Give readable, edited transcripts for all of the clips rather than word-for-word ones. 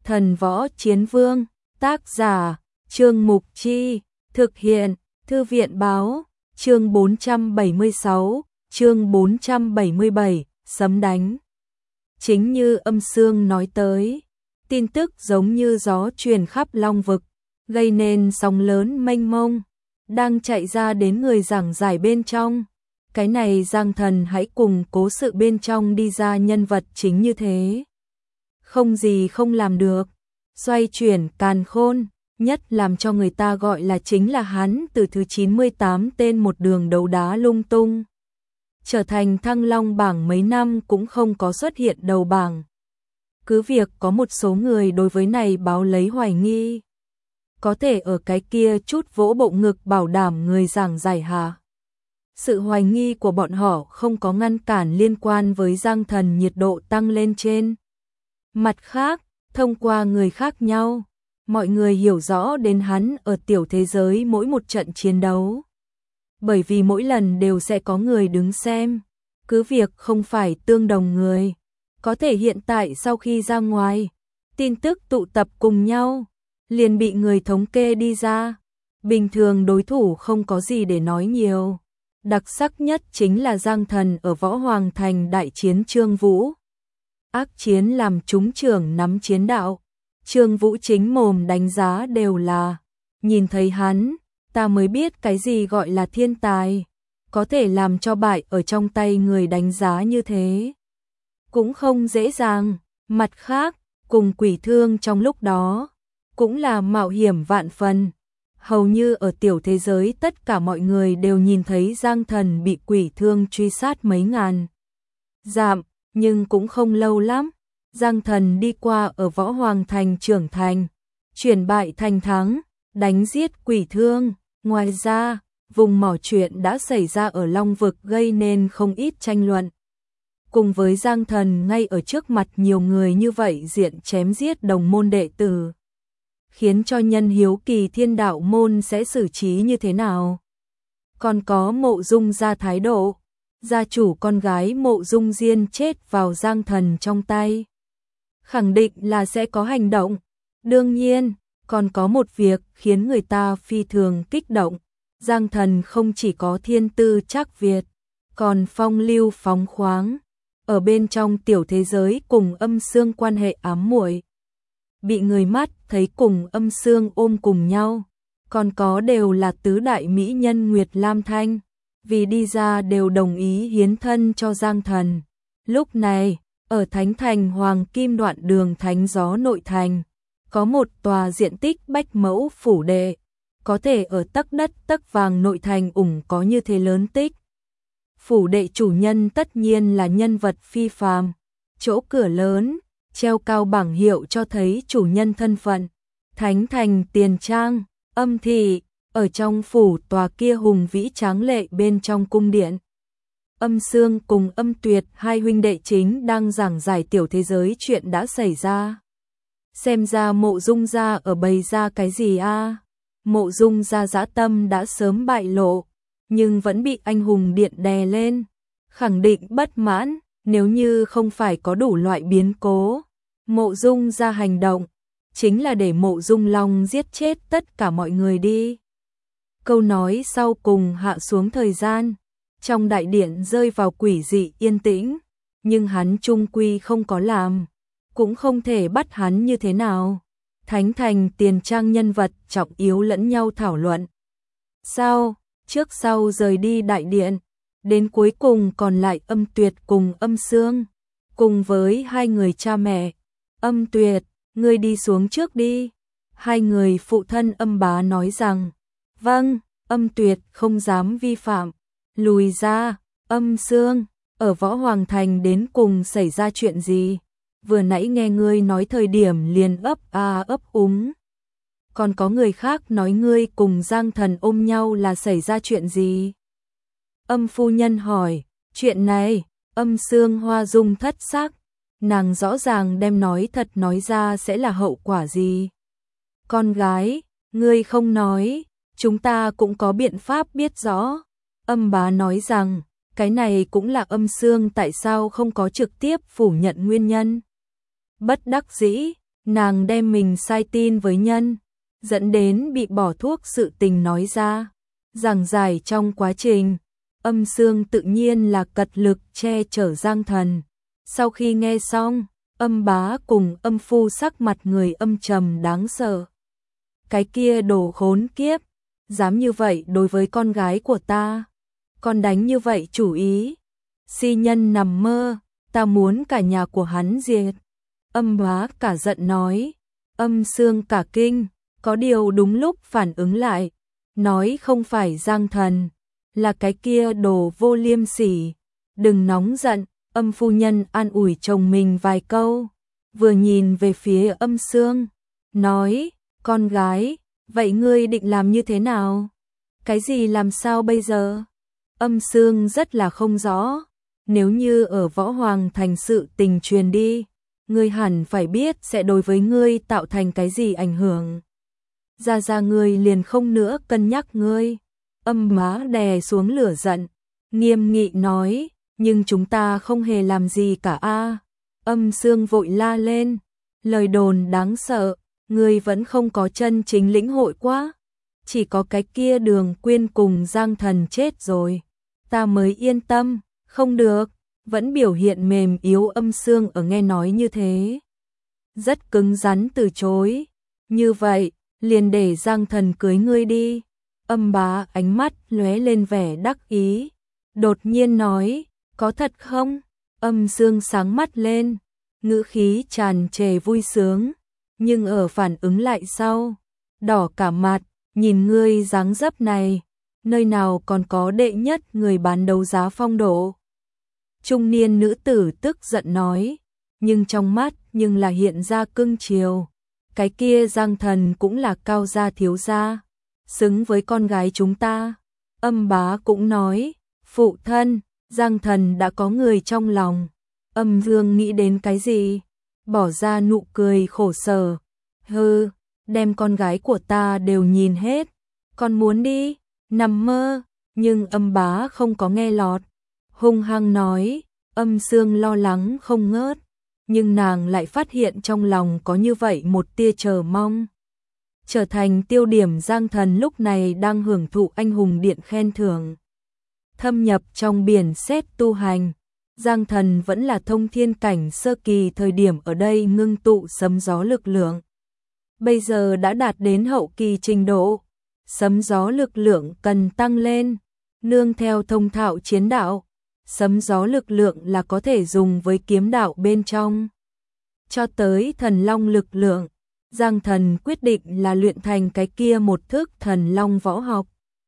Thần Võ Chiến Vương, tác giả, Trương Mục Chi, thực hiện, Thư viện báo, chương 476, chương 477, sấm đánh. Chính như Âm Sương nói tới, tin tức giống như gió truyền khắp Long vực, gây nên sóng lớn mênh mông, đang chạy ra đến người giảng giải bên trong. Cái này Giang Thần hãy cùng cố sự bên trong đi ra nhân vật chính như thế. Không gì không làm được, xoay chuyển càn khôn, nhất làm cho người ta gọi là chính là hắn từ thứ 98 tên một đường đấu đá lung tung. Trở thành Thăng Long bảng mấy năm cũng không có xuất hiện đầu bảng. Cứ việc có một số người đối với này báo lấy hoài nghi. Có thể ở cái kia chút vỗ bộ ngực bảo đảm người giảng giải hà. Sự hoài nghi của bọn họ không có ngăn cản liên quan với Giang Thần nhiệt độ tăng lên trên. Mặt khác, thông qua người khác nhau, mọi người hiểu rõ đến hắn ở tiểu thế giới mỗi một trận chiến đấu. Bởi vì mỗi lần đều sẽ có người đứng xem, cứ việc không phải tương đồng người. Có thể hiện tại sau khi ra ngoài, tin tức tụ tập cùng nhau, liền bị người thống kê đi ra. Bình thường đối thủ không có gì để nói nhiều. Đặc sắc nhất chính là Giang Thần ở Võ Hoàng Thành đại chiến Trương Vũ. Ác chiến làm chúng trưởng nắm chiến đạo. Trương Vũ chính mồm đánh giá đều là, nhìn thấy hắn, ta mới biết cái gì gọi là thiên tài, có thể làm cho bại ở trong tay người đánh giá như thế. Cũng không dễ dàng, mặt khác, cùng Quỷ Thương trong lúc đó, cũng là mạo hiểm vạn phần. Hầu như ở tiểu thế giới tất cả mọi người đều nhìn thấy Giang Thần bị Quỷ Thương truy sát mấy ngàn dặm, nhưng cũng không lâu lắm. Giang Thần đi qua ở Võ Hoàng Thành trưởng thành, chuyển bại thành thắng, đánh giết Quỷ Thương. Ngoài ra, vùng mỏ chuyện đã xảy ra ở Long vực gây nên không ít tranh luận. Cùng với Giang Thần ngay ở trước mặt nhiều người như vậy diện chém giết đồng môn đệ tử, khiến cho nhân hiếu kỳ Thiên Đạo môn sẽ xử trí như thế nào. Còn có Mộ Dung gia thái độ, gia chủ con gái Mộ Dung Diên chết vào Giang Thần trong tay, khẳng định là sẽ có hành động. Đương nhiên, còn có một việc khiến người ta phi thường kích động. Giang Thần không chỉ có thiên tư trác Việt, còn phong lưu phóng khoáng. Ở bên trong tiểu thế giới cùng Âm Sương quan hệ ám muội, bị người mắt thấy cùng Âm Sương ôm cùng nhau. Còn có đều là tứ đại mỹ nhân Nguyệt Lam Thanh, vì đi ra đều đồng ý hiến thân cho Giang Thần. Lúc này, ở Thánh Thành Hoàng Kim đoạn đường Thánh Gió nội thành, có một tòa diện tích bách mẫu phủ đệ, có thể ở tấc đất tấc vàng nội thành có như thế lớn tích. Phủ đệ chủ nhân tất nhiên là nhân vật phi phàm, chỗ cửa lớn, treo cao bảng hiệu cho thấy chủ nhân thân phận. Thánh Thành Tiền Trang, Âm thị, ở trong phủ tòa kia hùng vĩ tráng lệ bên trong cung điện. Âm Sương cùng Âm Tuyệt hai huynh đệ chính đang giảng giải tiểu thế giới chuyện đã xảy ra. Xem ra Mộ Dung gia ở bày ra cái gì a? Mộ Dung gia dã tâm đã sớm bại lộ, nhưng vẫn bị anh hùng điện đè lên, khẳng định bất mãn. Nếu như không phải có đủ loại biến cố, Mộ Dung gia hành động chính là để Mộ Dung Long giết chết tất cả mọi người đi. Câu nói sau cùng hạ xuống thời gian, trong đại điện rơi vào quỷ dị yên tĩnh, nhưng hắn chung quy không có làm, cũng không thể bắt hắn như thế nào. Thánh Thành Tiền Trang nhân vật trọng yếu lẫn nhau thảo luận. Trước sau rời đi đại điện, đến cuối cùng còn lại Âm Tuyệt cùng Âm Sương, cùng với hai người cha mẹ. Âm Tuyệt, ngươi đi xuống trước đi. Hai người phụ thân Âm Bá nói rằng, vâng. Âm Tuyệt không dám vi phạm, lùi ra. Âm Sương, ở Võ Hoàng Thành đến cùng xảy ra chuyện gì? Vừa nãy nghe ngươi nói thời điểm liền ấp úng. Còn có người khác nói ngươi cùng Giang Thần ôm nhau là xảy ra chuyện gì? Âm phu nhân hỏi, chuyện này. Âm Sương hoa dung thất sắc, nàng rõ ràng đem nói thật nói ra sẽ là hậu quả gì. Con gái, ngươi không nói, chúng ta cũng có biện pháp biết rõ. Âm Bá nói rằng, cái này cũng là Âm Sương tại sao không có trực tiếp phủ nhận nguyên nhân. Bất đắc dĩ, Nàng đem mình sai tin với nhân, dẫn đến bị bỏ thuốc sự tình nói ra. Giảng giải trong quá trình, Âm Xương tự nhiên là cật lực che chở Giang Thần. Sau khi nghe xong, Âm Bá cùng Âm Phu sắc mặt người âm trầm đáng sợ. Cái kia đồ khốn kiếp, dám như vậy đối với con gái của ta, còn đánh như vậy chủ ý. Si nhân nằm mơ, ta muốn cả nhà của hắn diệt. Âm Bá cả giận nói. Âm Xương cả kinh, có điều đúng lúc phản ứng lại, nói không phải Giang Thần, là cái kia đồ vô liêm sỉ. Đừng nóng giận, Âm phu nhân an ủi chồng mình vài câu, vừa nhìn về phía Âm Xương, nói, con gái, vậy ngươi định làm như thế nào? Cái gì làm sao bây giờ? Âm Xương rất là không rõ, nếu như ở Võ Hoàng Thành sự tình truyền đi, ngươi hẳn phải biết sẽ đối với ngươi tạo thành cái gì ảnh hưởng. Ra ngươi liền không nữa cân nhắc ngươi. Âm Bá đè xuống lửa giận, nghiêm nghị nói, nhưng chúng ta không hề làm gì cả a. Âm Xương vội la lên, lời đồn đáng sợ, ngươi vẫn không có chân chính lĩnh hội quá. Chỉ có cái kia Đường Quyên cùng Giang Thần chết rồi, ta mới yên tâm. Không được, vẫn biểu hiện mềm yếu. Âm Xương ở nghe nói như thế, rất cứng rắn từ chối. Như vậy, liền để Giang Thần cưới ngươi đi. Âm Bá ánh mắt lóe lên vẻ đắc ý, đột nhiên nói, có thật không? Âm Xương sáng mắt lên, ngữ khí tràn trề vui sướng, nhưng ở phản ứng lại sau, đỏ cả mặt, nhìn ngươi dáng dấp này, nơi nào còn có đệ nhất người bán đấu giá phong độ. Trung niên nữ tử tức giận nói, nhưng trong mắt nhưng là hiện ra cưng chiều. Cái kia Giang Thần cũng là cao gia thiếu gia, xứng với con gái chúng ta. Âm Bá cũng nói, phụ thân, Giang Thần đã có người trong lòng. Âm Dương nghĩ đến cái gì? Bỏ ra nụ cười khổ sở. Hừ, đem con gái của ta đều nhìn hết. Con muốn đi, nằm mơ. Nhưng Âm Bá không có nghe lọt. Hung hăng nói, Âm Dương lo lắng không ngớt. Nhưng nàng lại phát hiện trong lòng có như vậy một tia chờ mong. Trở thành tiêu điểm. Giang Thần lúc này đang hưởng thụ anh hùng điện khen thưởng. Thâm nhập trong biển xét tu hành, Giang Thần vẫn là thông thiên cảnh sơ kỳ thời điểm ở đây ngưng tụ sấm gió lực lượng. Bây giờ đã đạt đến hậu kỳ trình độ, sấm gió lực lượng cần tăng lên, nương theo thông thạo chiến đạo. Sấm gió lực lượng là có thể dùng với kiếm đạo bên trong. Cho tới thần long lực lượng, Giang Thần quyết định là luyện thành cái kia một thức thần long võ học.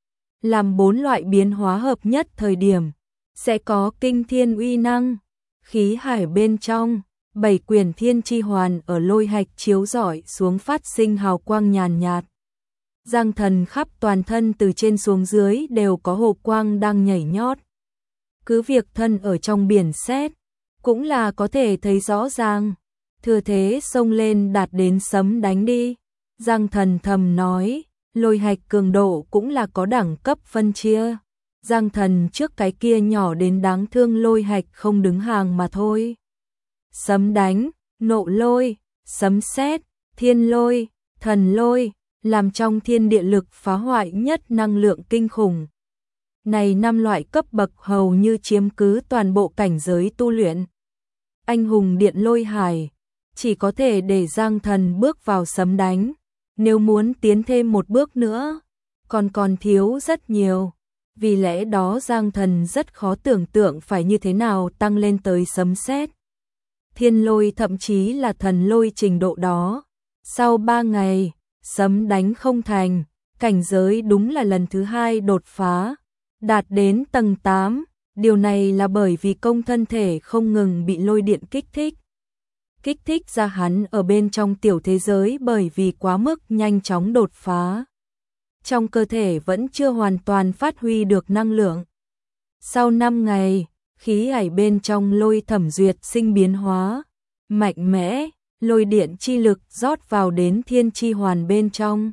Làm 4 loại biến hóa hợp nhất thời điểm, sẽ có kinh thiên uy năng, khí hải bên trong, 7 quyển thiên chi hoàn ở lôi hạch chiếu rọi xuống phát sinh hào quang nhàn nhạt. Giang Thần khắp toàn thân từ trên xuống dưới đều có hồ quang đang nhảy nhót. Cứ việc thân ở trong biển sét, cũng là có thể thấy rõ ràng. Thừa thế xông lên đạt đến sấm đánh đi. Giang Thần thầm nói, lôi hạch cường độ cũng là có đẳng cấp phân chia. Giang Thần trước cái kia nhỏ đến đáng thương lôi hạch không đứng hàng mà thôi. Sấm đánh, nộ lôi, sấm sét, thiên lôi, thần lôi, làm trong thiên địa lực phá hoại nhất năng lượng kinh khủng. Này 5 loại cấp bậc hầu như chiếm cứ toàn bộ cảnh giới tu luyện. Anh hùng điện lôi hải, chỉ có thể để Giang Thần bước vào sấm đánh. Nếu muốn tiến thêm một bước nữa, còn thiếu rất nhiều. Vì lẽ đó Giang Thần rất khó tưởng tượng phải như thế nào tăng lên tới sấm sét, thiên lôi, thậm chí là thần lôi trình độ đó. Sau 3 ngày, sấm đánh không thành, cảnh giới đúng là lần thứ 2 đột phá, đạt đến tầng 8. Điều này là bởi vì công thân thể không ngừng bị lôi điện kích thích ra hắn ở bên trong tiểu thế giới, bởi vì quá mức nhanh chóng đột phá. Trong cơ thể vẫn chưa hoàn toàn phát huy được năng lượng. Sau 5 ngày, khí hải bên trong lôi thẩm duyệt sinh biến hóa, mạnh mẽ, lôi điện chi lực rót vào đến thiên chi hoàn bên trong.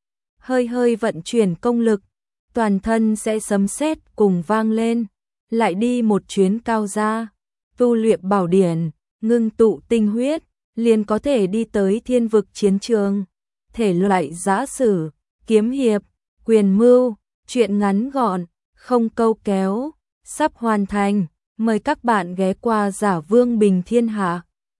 Hơi vận chuyển công lực, toàn thân sẽ sấm sét cùng vang lên, lại đi một chuyến cao gia, tu luyện bảo điển, ngưng tụ tinh huyết, liền có thể đi tới thiên vực chiến trường. Thể loại giã sử, kiếm hiệp, quyền mưu, truyện ngắn gọn, không câu kéo, sắp hoàn thành. Mời các bạn ghé qua Giả Vương Bình Thiên Hạ.